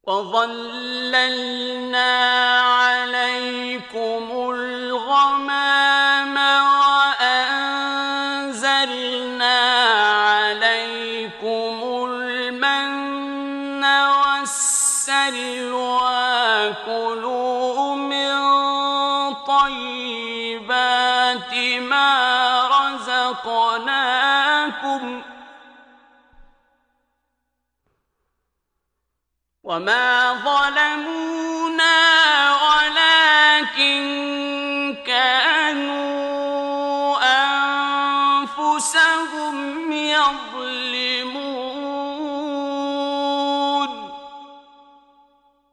وَظَلَّلْنَا عَلَيْكُمُ الْغَمَامَ وَأَنزَلْنَا عَلَيْكُمُ الْمَنَّ وَالسَّلْوَىٰ ۖ كُلُوا مِن طَيِّبَاتِ مَا رَزَقْنَاكُمْ ۖ وَمَا ظَلَمُونَا